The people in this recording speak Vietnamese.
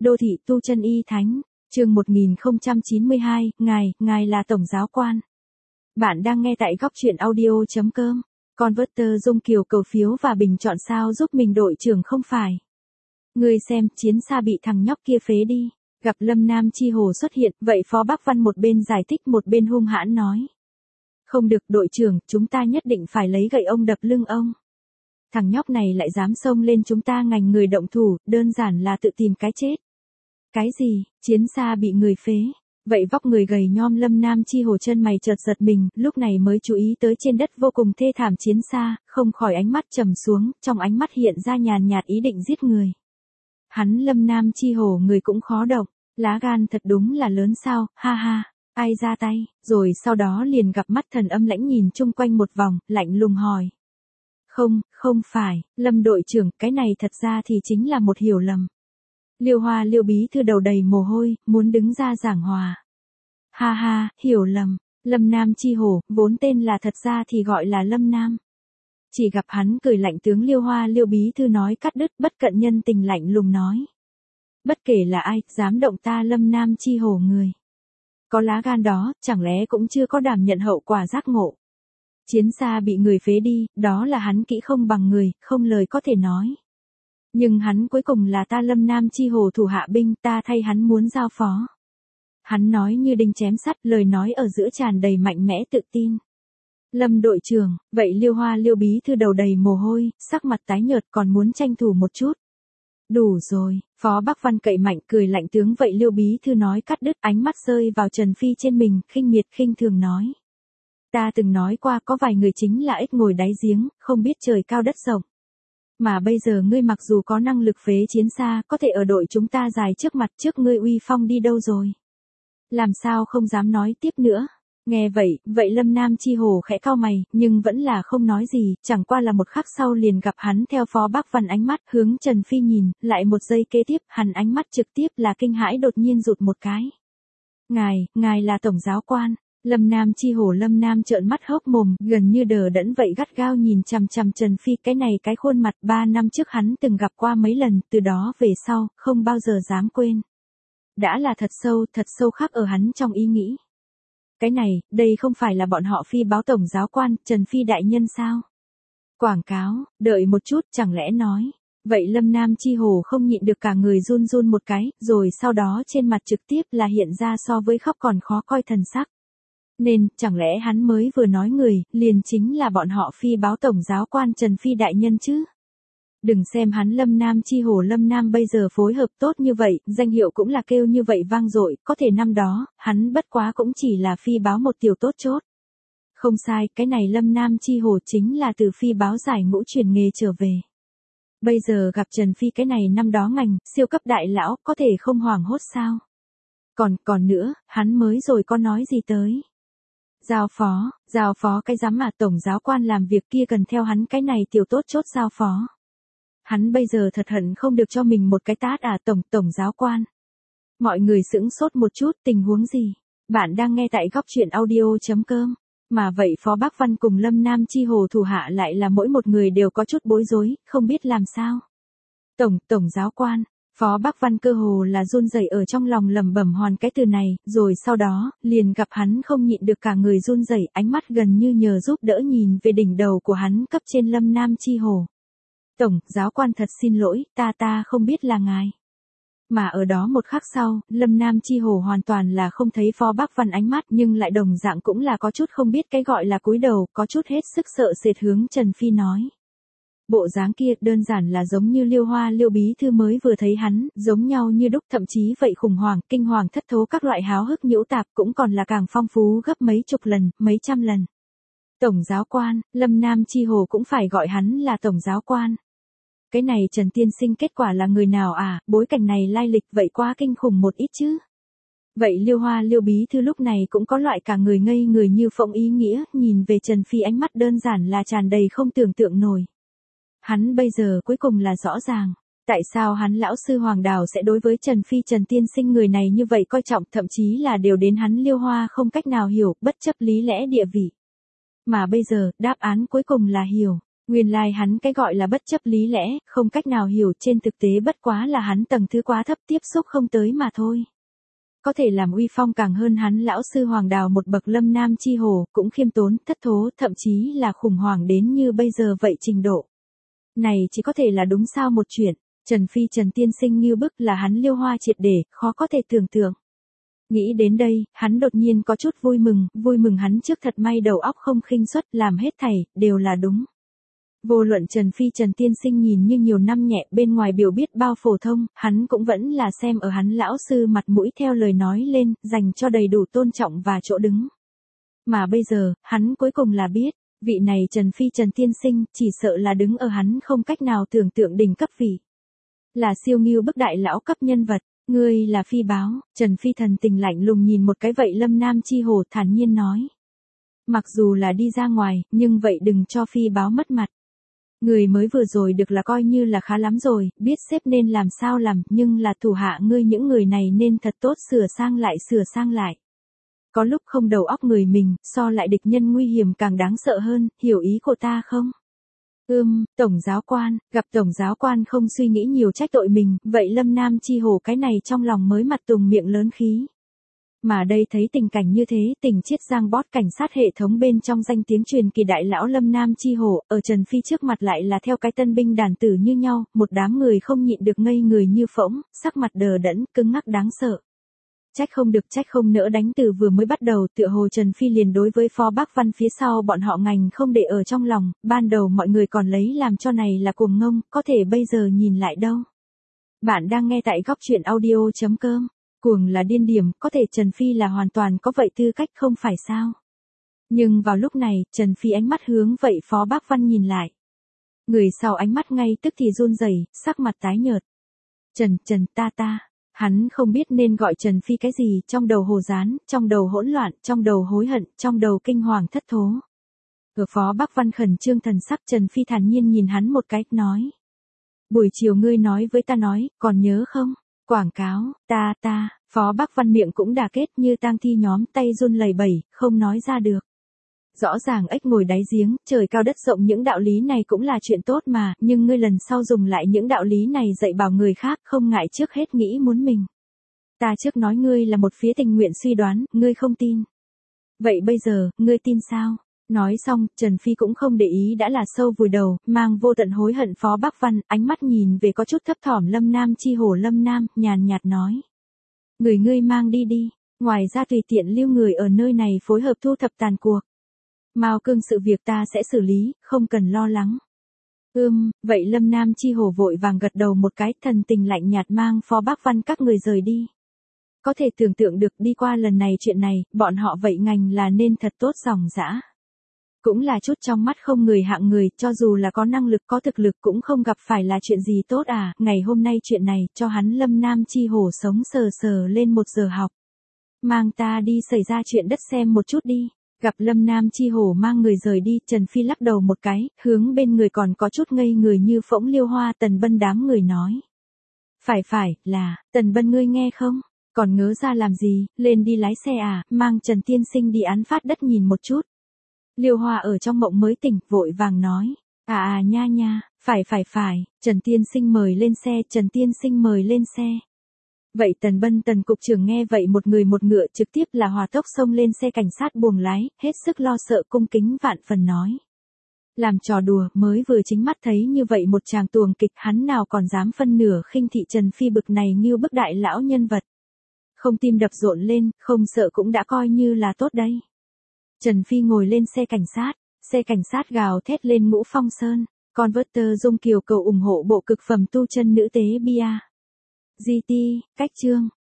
Đô thị tu chân y thánh, chương 1092, ngài là tổng giáo quan. Bạn đang nghe tại góc truyện audio.com. Converter Dung Kiều cầu phiếu và bình chọn sao giúp mình đội trưởng không phải. Người xem, chiến xa bị thằng nhóc kia phế đi. Gặp Lâm Nam Chi Hồ xuất hiện, vậy Phó Bắc Văn một bên giải thích một bên hung hãn nói. Không được đội trưởng, chúng ta nhất định phải lấy gậy ông đập lưng ông. Thằng nhóc này lại dám xông lên chúng ta ngành người động thủ, đơn giản là tự tìm cái chết. Cái gì, chiến xa bị người phế? Vậy vóc người gầy nhom Lâm Nam Chi Hồ chân mày chợt giật mình, lúc này mới chú ý tới trên đất vô cùng thê thảm chiến xa, không khỏi ánh mắt trầm xuống, trong ánh mắt hiện ra nhàn nhạt ý định giết người. Hắn Lâm Nam Chi Hồ người cũng khó độc, lá gan thật đúng là lớn sao, ha ha, ai ra tay, rồi sau đó liền gặp mắt Thần Âm Lãnh nhìn chung quanh một vòng, lạnh lùng hỏi. Không phải, Lâm đội trưởng, cái này thật ra thì chính là một hiểu lầm. Liêu Hoa Liêu bí thư đầu đầy mồ hôi, muốn đứng ra giảng hòa. Ha ha, hiểu lầm, Lâm Nam Chi Hồ, vốn tên là thật ra thì gọi là Lâm Nam. Chỉ gặp hắn cười lạnh tướng Liêu Hoa Liêu bí thư nói cắt đứt, bất cận nhân tình lạnh lùng nói. Bất kể là ai, dám động ta Lâm Nam Chi Hồ người. Có lá gan đó, chẳng lẽ cũng chưa có đảm nhận hậu quả giác ngộ. Chiến xa bị người phế đi, đó là hắn kỹ không bằng người, không lời có thể nói. Nhưng hắn cuối cùng là ta Lâm Nam Chi Hồ thủ hạ binh, ta thay hắn muốn giao phó. Hắn nói như đinh chém sắt, lời nói ở giữa tràn đầy mạnh mẽ tự tin. Lâm đội trưởng, vậy Liêu Hoa Liêu bí thư đầu đầy mồ hôi, sắc mặt tái nhợt còn muốn tranh thủ một chút. Đủ rồi, Phó Bắc Văn cậy mạnh cười lạnh tướng vậy Liêu bí thư nói cắt đứt, ánh mắt rơi vào Trần Phi trên mình, khinh miệt khinh thường nói. Ta từng nói qua có vài người chính là ếch ngồi đáy giếng, không biết trời cao đất rộng. Mà bây giờ ngươi mặc dù có năng lực phế chiến xa, có thể ở đội chúng ta dài trước mặt trước ngươi uy phong đi đâu rồi? Làm sao không dám nói tiếp nữa? Nghe vậy Lâm Nam Chi Hồ khẽ cau mày, nhưng vẫn là không nói gì, chẳng qua là một khắc sau liền gặp hắn theo Phó Bắc Văn ánh mắt hướng Trần Phi nhìn, lại một giây kế tiếp, hắn ánh mắt trực tiếp là kinh hãi đột nhiên rụt một cái. Ngài là tổng giáo quan. Lâm Nam Chi Hồ Lâm Nam trợn mắt hốc mồm, gần như đờ đẫn vậy gắt gao nhìn chằm chằm Trần Phi, cái này cái khuôn mặt 3 năm trước hắn từng gặp qua mấy lần, từ đó về sau, không bao giờ dám quên. Đã là thật sâu khắc ở hắn trong ý nghĩ. Cái này, đây không phải là bọn họ phi báo tổng giáo quan, Trần Phi đại nhân sao? Quảng cáo, đợi một chút, chẳng lẽ nói. Vậy Lâm Nam Chi Hồ không nhịn được cả người run run một cái, rồi sau đó trên mặt trực tiếp là hiện ra so với khóc còn khó coi thần sắc. Nên, chẳng lẽ hắn mới vừa nói người, liền chính là bọn họ phi báo tổng giáo quan Trần Phi đại nhân chứ? Đừng xem hắn Lâm Nam Chi Hồ Lâm Nam bây giờ phối hợp tốt như vậy, danh hiệu cũng là kêu như vậy vang dội, có thể năm đó, hắn bất quá cũng chỉ là phi báo một tiểu tốt chốt. Không sai, cái này Lâm Nam Chi Hồ chính là từ phi báo giải ngũ chuyển nghề trở về. Bây giờ gặp Trần Phi cái này năm đó ngành, siêu cấp đại lão, có thể không hoảng hốt sao? Còn nữa, hắn mới rồi có nói gì tới? Giao phó cái dám mà tổng giáo quan làm việc kia cần theo hắn cái này tiểu tốt chốt giao phó. Hắn bây giờ thật hận không được cho mình một cái tát tổng giáo quan. Mọi người sững sốt một chút, tình huống gì? Bạn đang nghe tại góc truyện audio.com. Mà vậy Phó Bắc Văn cùng Lâm Nam Chi Hồ thủ hạ lại là mỗi một người đều có chút bối rối, không biết làm sao. Tổng giáo quan. Phó Bắc Văn cơ hồ là run rẩy ở trong lòng lẩm bẩm hoàn cái từ này, rồi sau đó, liền gặp hắn không nhịn được cả người run rẩy, ánh mắt gần như nhờ giúp đỡ nhìn về đỉnh đầu của hắn cấp trên Lâm Nam Chi Hồ. Tổng, giáo quan thật xin lỗi, ta không biết là ngài. Mà ở đó một khắc sau, Lâm Nam Chi Hồ hoàn toàn là không thấy Phó Bắc Văn ánh mắt nhưng lại đồng dạng cũng là có chút không biết cái gọi là cúi đầu, có chút hết sức sợ sệt hướng Trần Phi nói. Bộ dáng kia đơn giản là giống như Liêu Hoa Liêu bí thư mới vừa thấy hắn, giống nhau như đúc, thậm chí vậy khủng hoảng, kinh hoàng thất thố các loại háo hức nhiễu tạp cũng còn là càng phong phú gấp mấy chục lần, mấy trăm lần. Tổng giáo quan, Lâm Nam Chi Hồ cũng phải gọi hắn là tổng giáo quan. Cái này Trần tiên sinh kết quả là người nào bối cảnh này lai lịch vậy quá kinh khủng một ít chứ. Vậy Liêu Hoa Liêu bí thư lúc này cũng có loại cả người ngây người như phộng ý nghĩa, nhìn về Trần Phi ánh mắt đơn giản là tràn đầy không tưởng tượng nổi. Hắn bây giờ cuối cùng là rõ ràng, tại sao hắn lão sư Hoàng Đào sẽ đối với Trần Phi Trần tiên sinh người này như vậy coi trọng, thậm chí là đều đến hắn Liêu Hoa không cách nào hiểu, bất chấp lý lẽ địa vị. Mà bây giờ, đáp án cuối cùng là hiểu. Nguyên lai hắn cái gọi là bất chấp lý lẽ, không cách nào hiểu trên thực tế bất quá là hắn tầng thứ quá thấp tiếp xúc không tới mà thôi. Có thể làm uy phong càng hơn hắn lão sư Hoàng Đào một bậc Lâm Nam Chi Hổ, cũng khiêm tốn, thất thố, thậm chí là khủng hoảng đến như bây giờ vậy trình độ. Này chỉ có thể là đúng sao một chuyện, Trần Phi Trần tiên sinh như bức là hắn Liêu Hoa triệt để, khó có thể tưởng tượng. Nghĩ đến đây, hắn đột nhiên có chút vui mừng hắn trước thật may đầu óc không khinh suất, làm hết thảy, đều là đúng. Vô luận Trần Phi Trần tiên sinh nhìn như nhiều năm nhẹ bên ngoài biểu biết bao phổ thông, hắn cũng vẫn là xem ở hắn lão sư mặt mũi theo lời nói lên, dành cho đầy đủ tôn trọng và chỗ đứng. Mà bây giờ, hắn cuối cùng là biết, vị này Trần Phi Trần tiên sinh chỉ sợ là đứng ở hắn không cách nào tưởng tượng đỉnh cấp vị. Là siêu nghiêu bức đại lão cấp nhân vật, ngươi là phi báo, Trần Phi thần tình lạnh lùng nhìn một cái vậy Lâm Nam Chi Hổ thản nhiên nói. Mặc dù là đi ra ngoài, nhưng vậy đừng cho phi báo mất mặt. Người mới vừa rồi được là coi như là khá lắm rồi, biết xếp nên làm sao làm, nhưng là thủ hạ ngươi những người này nên thật tốt sửa sang lại. Có lúc không đầu óc người mình, so lại địch nhân nguy hiểm càng đáng sợ hơn, hiểu ý của ta không? Tổng giáo quan, gặp tổng giáo quan không suy nghĩ nhiều trách tội mình, vậy Lâm Nam Chi Hổ cái này trong lòng mới mặt tùng miệng lớn khí. Mà đây thấy tình cảnh như thế, tỉnh Chiết Giang bót cảnh sát hệ thống bên trong danh tiếng truyền kỳ đại lão Lâm Nam Chi Hổ, ở Trần Phi trước mặt lại là theo cái tân binh đàn tử như nhau, một đám người không nhịn được ngây người như phỗng, sắc mặt đờ đẫn, cứng ngắc đáng sợ. Trách không nỡ đánh từ vừa mới bắt đầu, tựa hồ Trần Phi liền đối với Phó Bác Văn phía sau bọn họ ngành không để ở trong lòng, ban đầu mọi người còn lấy làm cho này là cuồng ngông, có thể bây giờ nhìn lại đâu. Bạn đang nghe tại góc truyện audio.com. Cuồng là điên điểm, có thể Trần Phi là hoàn toàn có vậy tư cách không phải sao. Nhưng vào lúc này, Trần Phi ánh mắt hướng vậy Phó Bác Văn nhìn lại. Người sau ánh mắt ngay tức thì run rẩy, sắc mặt tái nhợt. Trần ta. Hắn không biết nên gọi Trần Phi cái gì, trong đầu hồ dán, trong đầu hỗn loạn, trong đầu hối hận, trong đầu kinh hoàng thất thố. Ở Phó Bác Văn khẩn trương thần sắc Trần Phi thản nhiên nhìn hắn một cái, nói. Buổi chiều ngươi nói với ta nói, còn nhớ không? Quảng cáo, ta, Phó Bác Văn miệng cũng đà kết như tang thi nhóm, tay run lẩy bẩy, không nói ra được. Rõ ràng ếch ngồi đáy giếng, trời cao đất rộng những đạo lý này cũng là chuyện tốt mà, nhưng ngươi lần sau dùng lại những đạo lý này dạy bảo người khác không ngại trước hết nghĩ muốn mình. Ta trước nói ngươi là một phía tình nguyện suy đoán, ngươi không tin. Vậy bây giờ, ngươi tin sao? Nói xong, Trần Phi cũng không để ý đã là sâu vùi đầu, mang vô tận hối hận Phó Bác Văn, ánh mắt nhìn về có chút thấp thỏm Lâm Nam Chi Hổ Lâm Nam, nhàn nhạt nói. Ngươi mang đi, ngoài ra tùy tiện lưu người ở nơi này phối hợp thu thập tàn cuộc. Mao Cương sự việc ta sẽ xử lý, không cần lo lắng. Vậy Lâm Nam Chi Hổ vội vàng gật đầu một cái, thần tình lạnh nhạt mang Phó Bác Văn các người rời đi. Có thể tưởng tượng được đi qua lần này chuyện này, bọn họ vậy ngành là nên thật tốt dòng dã. Cũng là chút trong mắt không người hạng người, cho dù là có năng lực có thực lực cũng không gặp phải là chuyện gì tốt à, ngày hôm nay chuyện này, cho hắn Lâm Nam Chi Hổ sống sờ lên 1 giờ học. Mang ta đi xảy ra chuyện đất xem một chút đi. Gặp Lâm Nam Chi Hổ mang người rời đi, Trần Phi lắc đầu một cái, hướng bên người còn có chút ngây người như phỗng Liêu Hoa Tần Bân đám người nói. Phải, là, Tần Bân ngươi nghe không? Còn ngớ ra làm gì, lên đi lái xe à, mang Trần Tiên Sinh đi án phát đất nhìn một chút. Liêu Hoa ở trong mộng mới tỉnh, vội vàng nói. Nha, phải, Trần Tiên Sinh mời lên xe. Vậy Tần cục trưởng nghe vậy một người một ngựa trực tiếp là hòa tốc xông lên xe cảnh sát buồng lái, hết sức lo sợ cung kính vạn phần nói. Làm trò đùa, mới vừa chính mắt thấy như vậy một tràng tuồng kịch hắn nào còn dám phân nửa khinh thị Trần Phi bực này như bức đại lão nhân vật. Không tim đập rộn lên, không sợ cũng đã coi như là tốt đấy. Trần Phi ngồi lên xe cảnh sát gào thét lên Ngũ Phong Sơn, Converter Dung Kiều cầu ủng hộ bộ cực phẩm tu chân nữ tế bia. GT, cách chương.